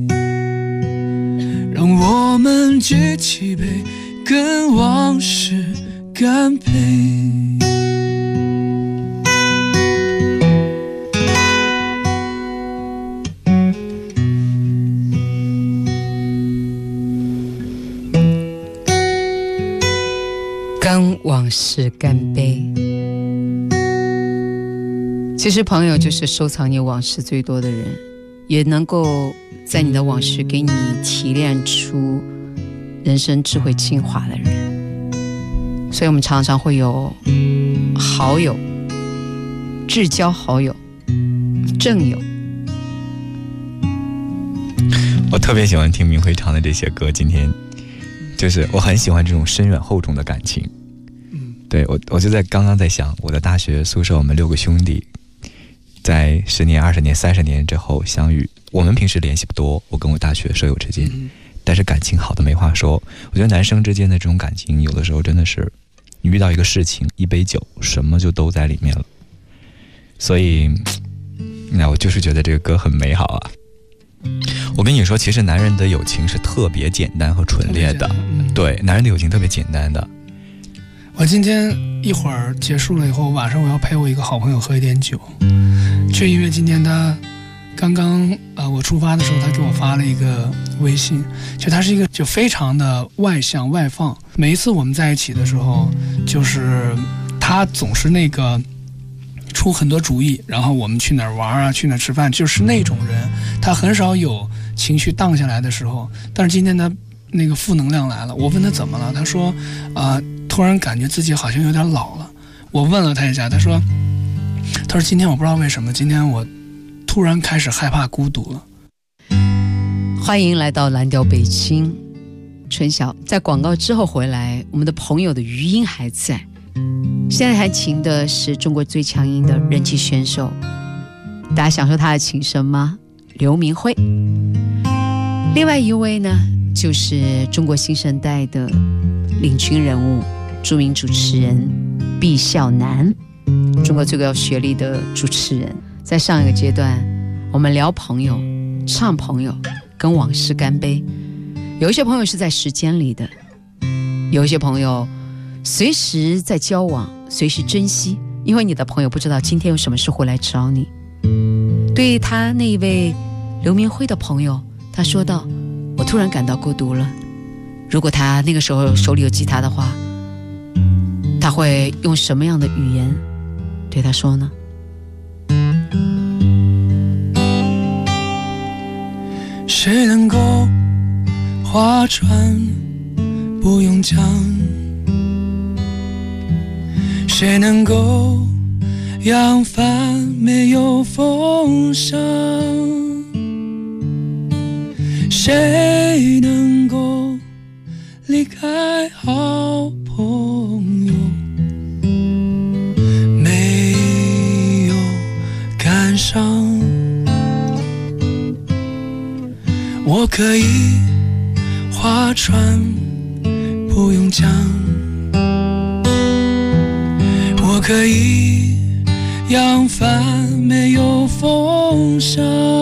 让我们举起杯，跟往事干杯。 跟往事干杯。其实朋友就是收藏你往事最多的人，也能够在你的往事给你提炼出人生智慧精华的人。所以我们常常会有好友、至交好友、正友。 我特别喜欢听明辉唱的这些歌，今天就是我很喜欢这种深远厚重的感情。对，我就刚刚在想，我的大学宿舍，我们6个兄弟在10年、20年、30年之后相遇，我们平时联系不多，我跟我大学舍友之间，但是感情好的没话说。我觉得男生之间的这种感情，有的时候真的是你遇到一个事情，一杯酒，什么就都在里面了。所以那我就是觉得这个歌很美好啊。我跟你说，其实男人的友情是特别简单和纯烈的，对，男人的友情特别简单的。 我今天一会儿结束了以后，晚上我要陪我一个好朋友喝一点酒，就因为今天他刚刚我出发的时候，他给我发了一个微信，就他是一个就非常的外向外放，每一次我们在一起的时候，就是他总是那个出很多主意，然后我们去哪儿玩啊，去哪儿吃饭，就是那种人，他很少有情绪荡下来的时候。但是今天他那个负能量来了，我问他怎么了，他说突然感觉自己好像有点老了。我问了他一下，他说今天我不知道为什么，今天我突然开始害怕孤独了。 欢迎来到蓝调北京，春晓在广告之后回来，我们的朋友的余音还在。现在还请的是中国最强音的人气选手，大家享受他的琴声吗？刘明辉。另外一位呢，就是中国新生代的领军人物， 著名主持人毕孝南，中国最高学历的主持人。在上一个阶段，我们聊朋友、唱朋友，跟往事干杯。有一些朋友是在时间里的，有一些朋友随时在交往，随时珍惜，因为你的朋友不知道今天有什么事会来找你。对于他那一位刘明辉的朋友，他说道：我突然感到孤独了。如果他那个时候手里有吉他的话，他会用什么样的语言对他说呢？ 谁能够划船不用桨？谁能够扬帆没有风霜？谁能够离开好朋友没有感伤？我可以划船不用桨，我可以扬帆没有风霜，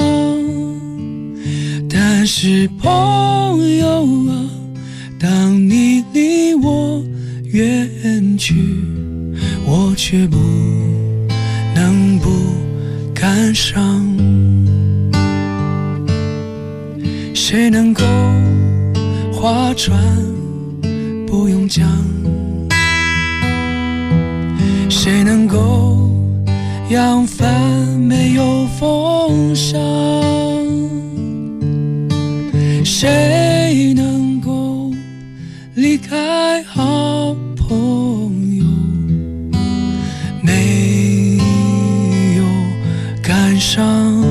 但是朋友啊，当你离我远去，我却不能不感伤。谁能够划船不用桨？谁能够扬帆没有风霜？谁能够离开好朋友没有感伤？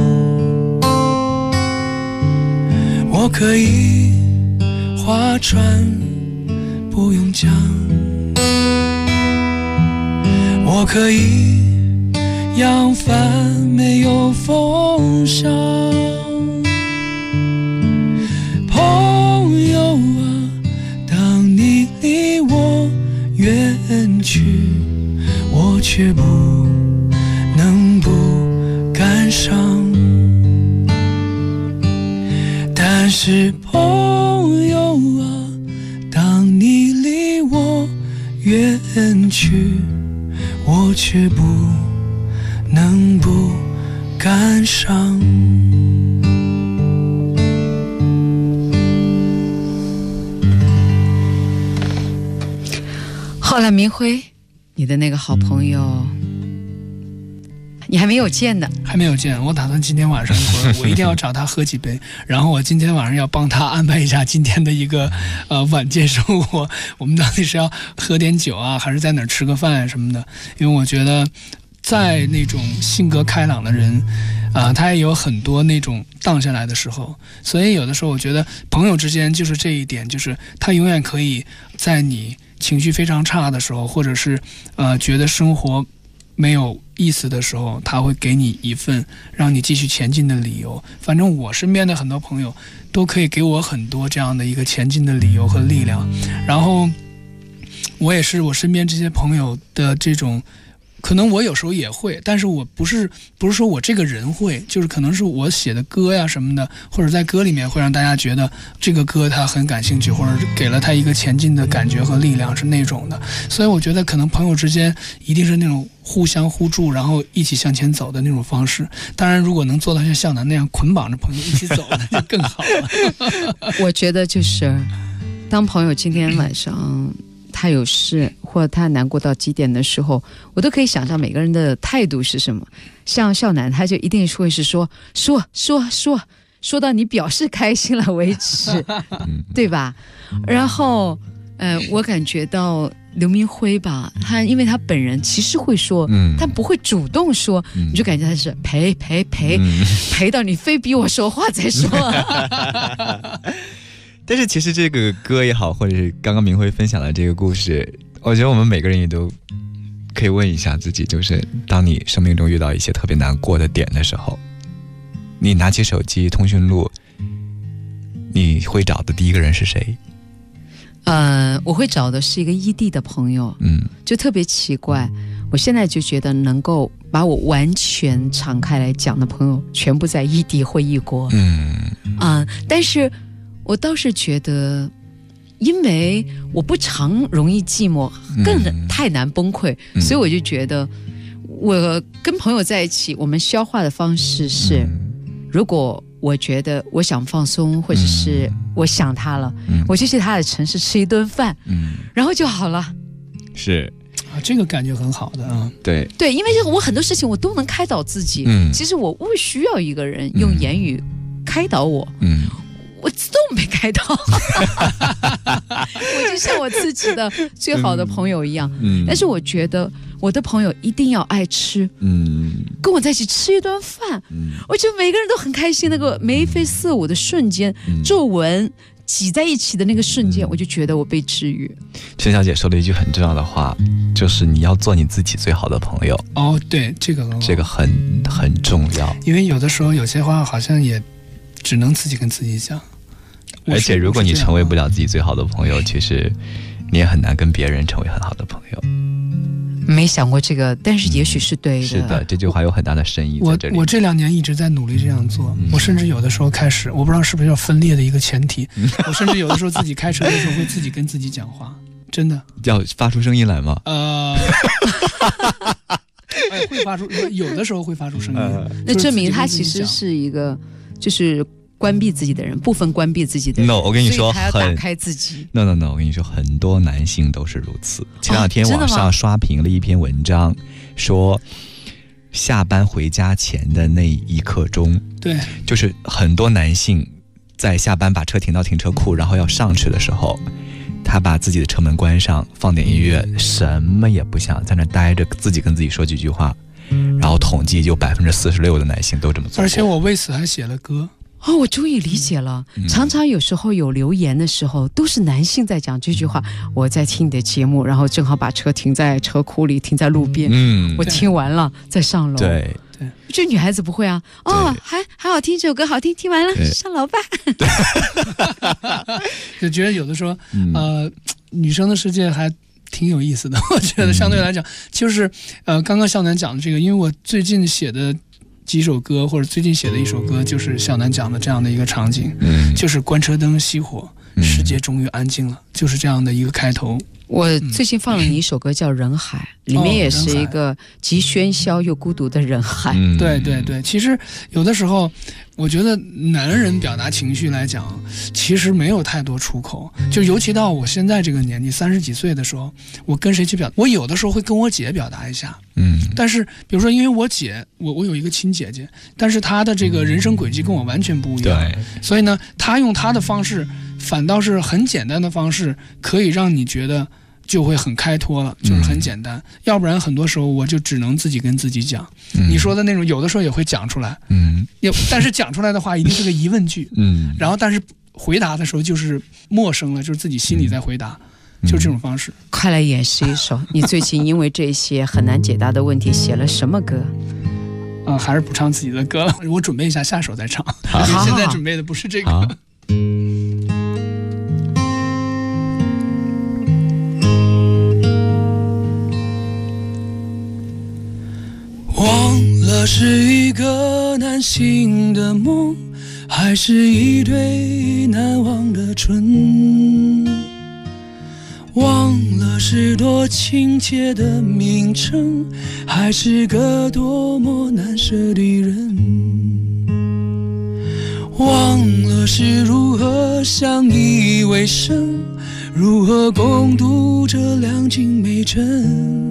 我可以划船不用桨，我可以扬帆没有风霜。朋友啊，当你离我远去，我却不能不感伤。但是朋友啊，当你离我远去，我却不能不感伤。 后来明辉，你的那个好朋友你还没有见呢？ 还没有见，我打算今天晚上一会儿我一定要找他喝几杯，然后我今天晚上要帮他安排一下今天的一个晚间生活，我们到底是要喝点酒啊，还是在哪儿吃个饭什么的？因为我觉得在那种性格开朗的人他也有很多那种荡下来的时候，所以有的时候我觉得朋友之间就是这一点，就是他永远可以在你情绪非常差的时候，或者是觉得生活没有意思的时候，他会给你一份让你继续前进的理由。反正我身边的很多朋友都可以给我很多这样的一个前进的理由和力量，然后我也是我身边这些朋友的这种，可能我有时候也会，但是我不是说我这个人会，就是可能是我写的歌呀什么的，或者在歌里面会让大家觉得这个歌他很感兴趣，或者给了他一个前进的感觉和力量，是那种的。所以我觉得可能朋友之间一定是那种互相互助，然后一起向前走的那种方式。当然如果能做到像向南那样捆绑着朋友一起走那就更好了。 我觉得就是当朋友今天晚上他有事或者他难过到极点的时候，我都可以想象每个人的态度是什么。像少南他就一定会是说到你表示开心了为止，对吧？然后我感觉到刘明辉吧，他因为他本人其实会说，他不会主动说，你就感觉他是陪到你非逼我说话再说。 但是其实这个歌也好，或者是刚刚明辉分享的这个故事，我觉得我们每个人也都可以问一下自己，就是当你生命中遇到一些特别难过的点的时候，你拿起手机通讯录，你会找的第一个人是谁？ 我会找的是一个异地的朋友，就特别奇怪。我现在就觉得能够把我完全敞开来讲的朋友，全部在异地或异国。但是我倒是觉得，因为我不常容易寂寞，更太难崩溃，所以我就觉得，我跟朋友在一起，我们消化的方式是，如果我觉得我想放松，或者是我想他了，我就去他的城市吃一顿饭，然后就好了。 是啊，这个感觉很好的啊。 对， 因为我很多事情我都能开导自己，其实我不需要一个人用言语开导我，我自动被开导。我就像我自己的最好的朋友一样，但是我觉得我的朋友一定要爱吃，跟我在一起吃一顿饭，我觉得每个人都很开心，那个眉飞色舞的瞬间，皱纹挤在一起的那个瞬间，我就觉得我被治愈。 陈小姐说了一句很重要的话，就是你要做你自己最好的朋友。 哦，对，这个很好， 这个很重要。 因为有的时候有些话好像也只能自己跟自己讲。 而且如果你成为不了自己最好的朋友，其实你也很难跟别人成为很好的朋友。 没想过这个，但是也许是对的。 是的，这句话有很大的深意在这里。 我这2年一直在努力这样做，我甚至有的时候开始，我不知道是不是要分裂的一个前提，我甚至有的时候自己开车的时候会自己跟自己讲话，真的。 要发出声音来吗？ 会发出，有的时候会发出声音。 那证明他其实是一个，就是关闭自己的人，部分关闭自己的人。 No， 我跟你说， 所以他要打开自己。 No， 我跟你说，很多男性都是如此。前2天网上刷屏了一篇文章，说下班回家前的那一刻钟， 对， 就是很多男性在下班把车停到停车库，然后要上去的时候，他把自己的车门关上，放点音乐，什么也不想，在那待着，自己跟自己说几句话，然后统计有46%的男性都这么做。 而且我为此还写了歌。 我终于理解了，常常有时候有留言的时候都是男性在讲这句话，我在听你的节目，然后正好把车停在车库里，停在路边，我听完了再上楼。 对， 这女孩子不会啊，还好听，这首歌好听，听完了上楼吧。 就觉得有的时候女生的世界还挺有意思的，我觉得相对来讲，就是刚刚向南讲的这个，因为我最近写的几首歌，或者最近写的一首歌，就是向南讲的这样的一个场景，就是关车灯熄火，世界终于安静了，就是这样的一个开头。 我最近放了你一首歌叫《人海》，里面也是一个既喧嚣又孤独的人海。 对对对，其实有的时候我觉得男人表达情绪来讲，其实没有太多出口，就尤其到我现在这个年纪30几岁的时候，我跟谁去表达，我有的时候会跟我姐表达一下，但是比如说因为我姐，我有一个亲姐姐，但是她的这个人生轨迹跟我完全不一样，所以呢她用她的方式反倒是很简单的方式，可以让你觉得就会很开脱了，就是很简单，要不然很多时候我就只能自己跟自己讲，你说的那种有的时候也会讲出来，但是讲出来的话一定是个疑问句，然后但是回答的时候就是陌生了，就是自己心里在回答，就这种方式。 快来演示一首你最近因为这些很难解答的问题写了什么歌？ 还是不唱自己的歌了，我准备一下下首再唱，现在准备的不是这个。忘了是一个男性的梦，还是一对难忘的春？忘了是多亲切的名称，还是个多么难舍的人？忘了是如何相依为生，如何共度这两景美珍？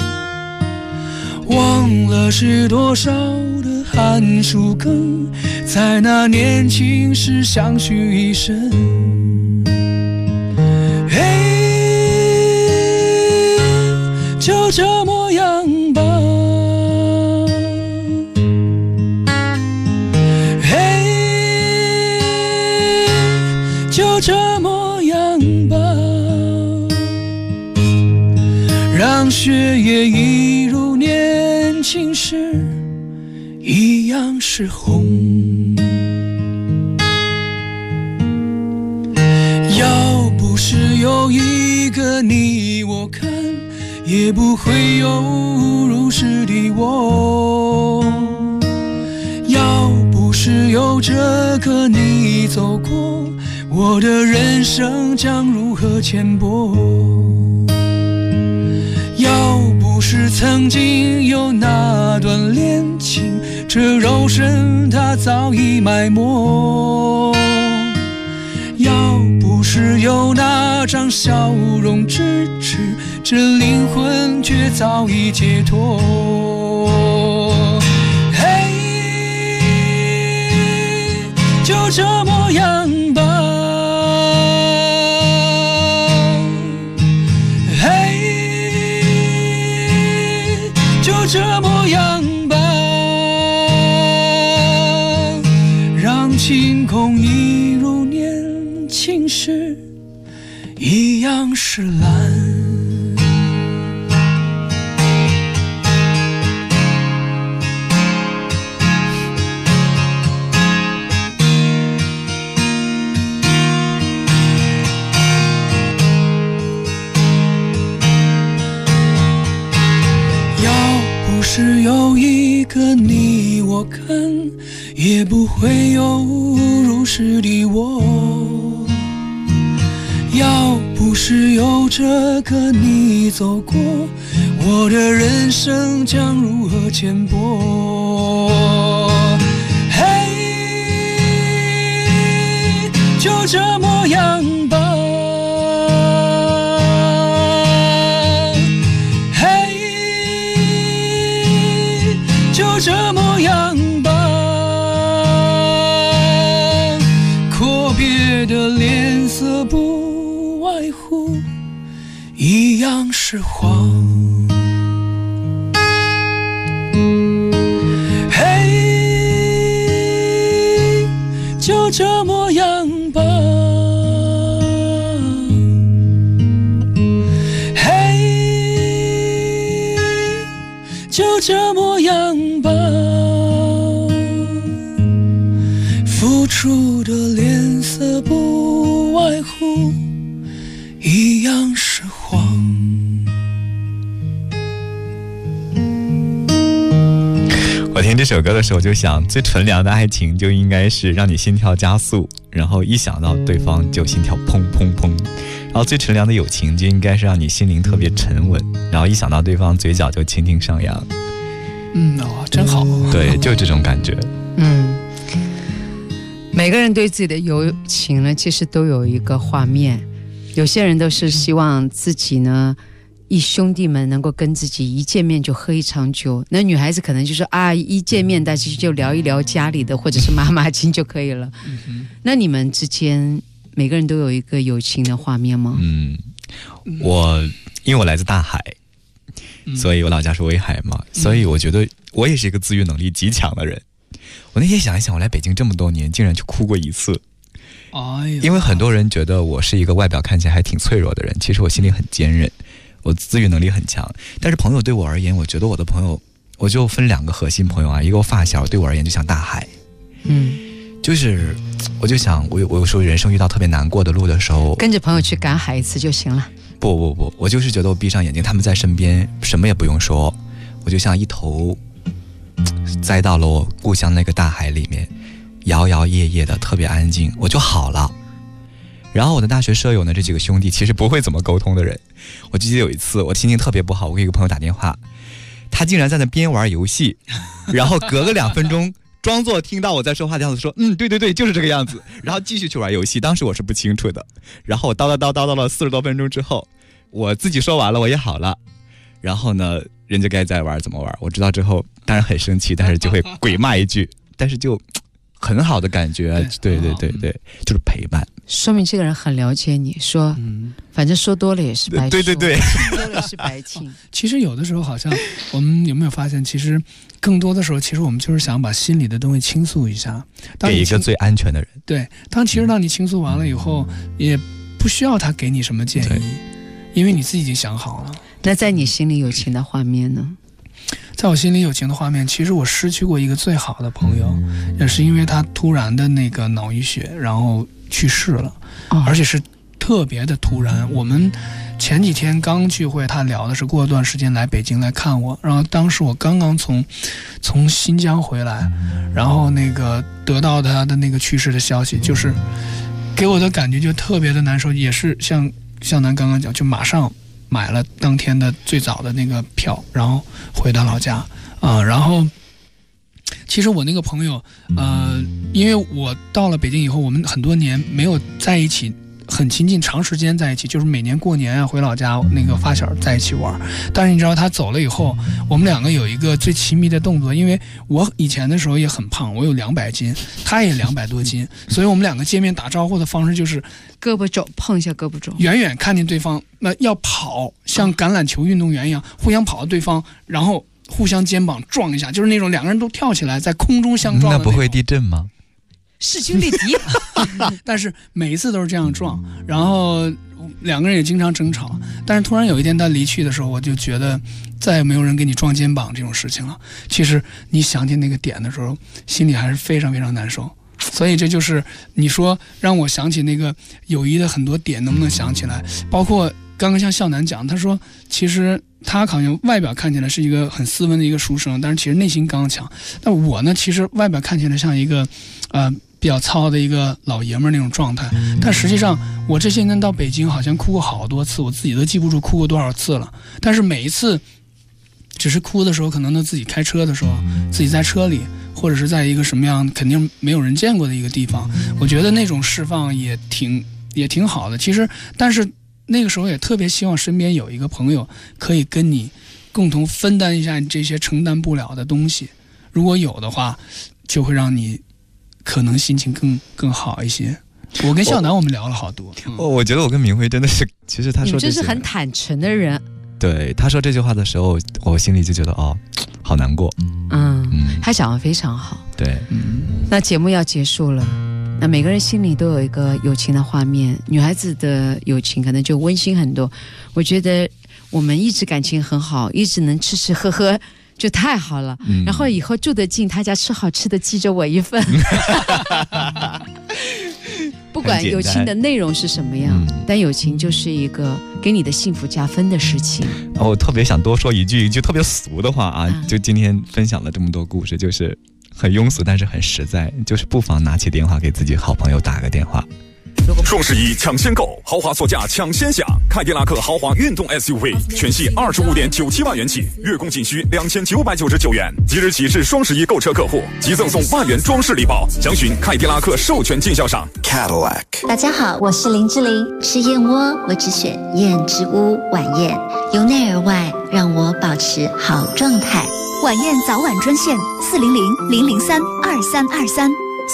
忘了是多少的寒暑更，在那年轻时相许一生。就这么样吧，就这么样吧，让血液一如年轻时一样是红。要不是有个你，我看也不会有如实的我。要不是有这个你走过，我的人生将如何浅薄？要不是曾经有那段恋情，这肉身它早已埋没。要不是有那张笑容支持，这灵魂却早已解脱。嘿，就这么样吧，嘿，就这么样吧，让晴空一如年轻时一样是蓝。是有一个你，我看也不会有如实的我。要不是有这个你走过，我的人生将如何浅薄？嘿，就这么样吧。就这么样吧，阔别的脸色不外乎一样是黄。嘿，就这么样吧，嘿，就这么样吧，付出的脸色不外乎一样是黄。 我听这首歌的时候就想，最纯良的爱情就应该是让你心跳加速，然后一想到对方就心跳砰砰砰，然后最纯良的友情就应该是让你心灵特别沉稳，然后一想到对方嘴角就轻轻上扬。 真好。 对，就这种感觉。 每个人对自己的友情呢，其实都有一个画面。有些人都是希望自己呢，一兄弟们能够跟自己一见面就喝一场酒。那女孩子可能就说啊，一见面但是就聊一聊家里的或者是妈妈经就可以了。那你们之间每个人都有一个友情的画面吗？ 因为我来自大海，所以我老家是威海嘛，所以我觉得我也是一个自愈能力极强的人。我那天想一想，我来北京这么多年，竟然就哭过一次。因为很多人觉得我是一个外表看起来还挺脆弱的人，其实我心里很坚韧，我自愈能力很强。但是朋友对我而言，我觉得我的朋友，我就分两个核心朋友啊，一个我发小，对我而言就像大海。就是我就想，我有时候人生遇到特别难过的路的时候， 跟着朋友去赶海一次就行了。 不，我就是觉得我闭上眼睛，他们在身边，什么也不用说，我就像一头栽到了我故乡那个大海里面，摇摇曳曳的，特别安静，我就好了。然后我的大学舍友呢，这几个兄弟其实不会怎么沟通的人。我记得有一次我心情特别不好，我给一个朋友打电话，他竟然在那边玩游戏，然后隔个2分钟装作听到我在说话的样子说对，就是这个样子，然后继续去玩游戏。当时我是不清楚的，然后我叨叨了40多分钟之后，我自己说完了，我也好了。然后呢，人家该在玩怎么玩，我知道之后当然很生气，但是就会鬼骂一句，但是就很好的感觉。对，就是陪伴。 说明这个人很了解你，说反正说多了也是白说， 对， 听多了也是白听。 其实有的时候好像我们有没有发现，其实更多的时候，其实我们就是想把心里的东西倾诉一下， 给一个最安全的人。 对，当你倾诉完了以后，也不需要他给你什么建议，因为你自己已经想好了。 那在你心里友情的画面呢？ 在我心里友情的画面，其实我失去过一个最好的朋友，也是因为他突然的那个脑溢血，然后去世了，而且是特别的突然。我们前几天刚聚会，他聊的是过段时间来北京来看我，然后当时我刚刚从新疆回来，然后那个得到他的那个去世的消息，就是给我的感觉就特别的难受，也是像向南刚刚讲，就马上买了当天的最早的那个票，然后回到老家然后其实我那个朋友因为我到了北京以后，我们很多年没有在一起很亲近，长时间在一起，就是每年过年回老家那个发小在一起玩。但是你知道他走了以后，我们两个有一个最亲密的动作，因为我以前的时候也很胖，我有200斤，他也200多斤，所以我们两个见面打招呼的方式就是胳膊肘碰一下胳膊肘， 远远看见对方，那要跑，像橄榄球运动员一样，互相跑到对方，然后互相肩膀撞一下，就是那种两个人都跳起来在空中相撞的那不会地震吗？ 势均力敌但是每一次都是这样撞，然后两个人也经常争吵。但是突然有一天他离去的时候，我就觉得再也没有人给你撞肩膀这种事情了。其实你想起那个点的时候，心里还是非常非常难受。所以这就是你说让我想起那个友谊的很多点，能不能想起来？包括刚刚像向南讲，他说其实他好像外表看起来是一个很斯文的一个书生，但是其实内心刚强。但我呢，其实外表看起来像一个比较糙的一个老爷们儿那种状态，但实际上我这些年到北京好像哭过好多次，我自己都记不住哭过多少次了。但是每一次只是哭的时候，可能都自己开车的时候，自己在车里，或者是在一个什么样肯定没有人见过的一个地方，我觉得那种释放也挺好的。其实但是那个时候也特别希望身边有一个朋友可以跟你共同分担一下你这些承担不了的东西，如果有的话就会让你可能心情更好一些。我跟向南我们聊了好多。 我觉得我跟明辉真的是，其实他说这是很坦诚的人。 对，他说这句话的时候，我心里就觉得好难过。 他讲得非常好。 对， 那节目要结束了，那每个人心里都有一个友情的画面，女孩子的友情可能就温馨很多。我觉得我们一直感情很好，一直能吃吃喝喝就太好了，然后以后住得近，他家吃好吃的记着我一份不管友情的内容是什么样，但友情就是一个给你的幸福加分的事情。 我特别想多说一句特别俗的话啊，就今天分享了这么多故事，就是很庸俗但是很实在，就是不妨拿起电话给自己好朋友打个电话。 双11抢先购，豪华座驾抢先享，凯迪拉克豪华运动 SUV 全系25.97万元起，月供仅需2999元。即日起至双11购车客户即赠送万元装饰礼包，详询凯迪拉克授权经销商 Cadillac。 大家好，我是林志玲，吃燕窝我只选燕之屋晚宴，由内而外让我保持好状态。 晚宴早晚专线400-003-2323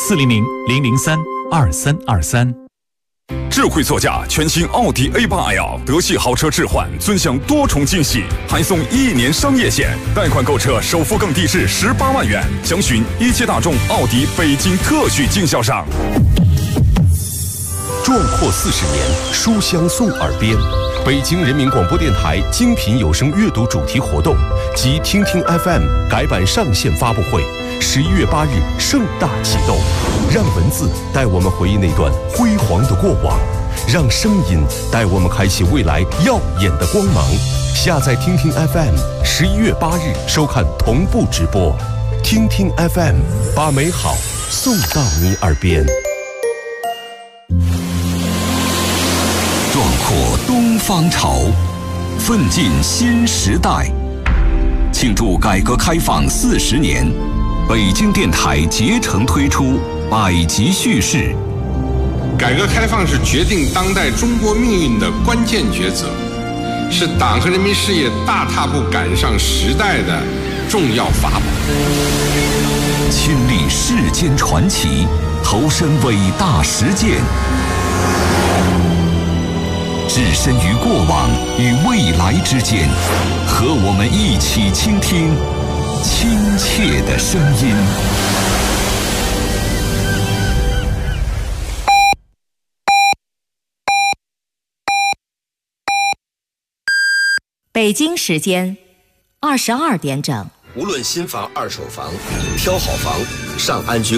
400-003-2323。 智慧座驾全新奥迪 A8L 德系豪车置换，尊享多重惊喜，还送1年商业险，贷款购车首付更低至18万元，详询一汽大众奥迪北京特许经销商。 壮阔40年，书香送耳边。北京人民广播电台精品有声阅读主题活动及听听 FM 改版上线发布会，11月8日盛大启动。让文字带我们回忆那段辉煌的过往，让声音带我们开启未来耀眼的光芒。下载听听 FM，11月8日收看同步直播。听听 FM， 把美好送到你耳边。 壮阔东方潮，奋进新时代。庆祝改革开放40年，北京电台竭诚推出百集叙事。 改革开放是决定当代中国命运的关键抉择，是党和人民事业大踏步赶上时代的重要法宝。 亲历世间传奇，投身伟大实践，置身于过往与未来之间，和我们一起倾听亲切的声音。 北京时间22点整。 无论新房、二手房，挑好房，上安居。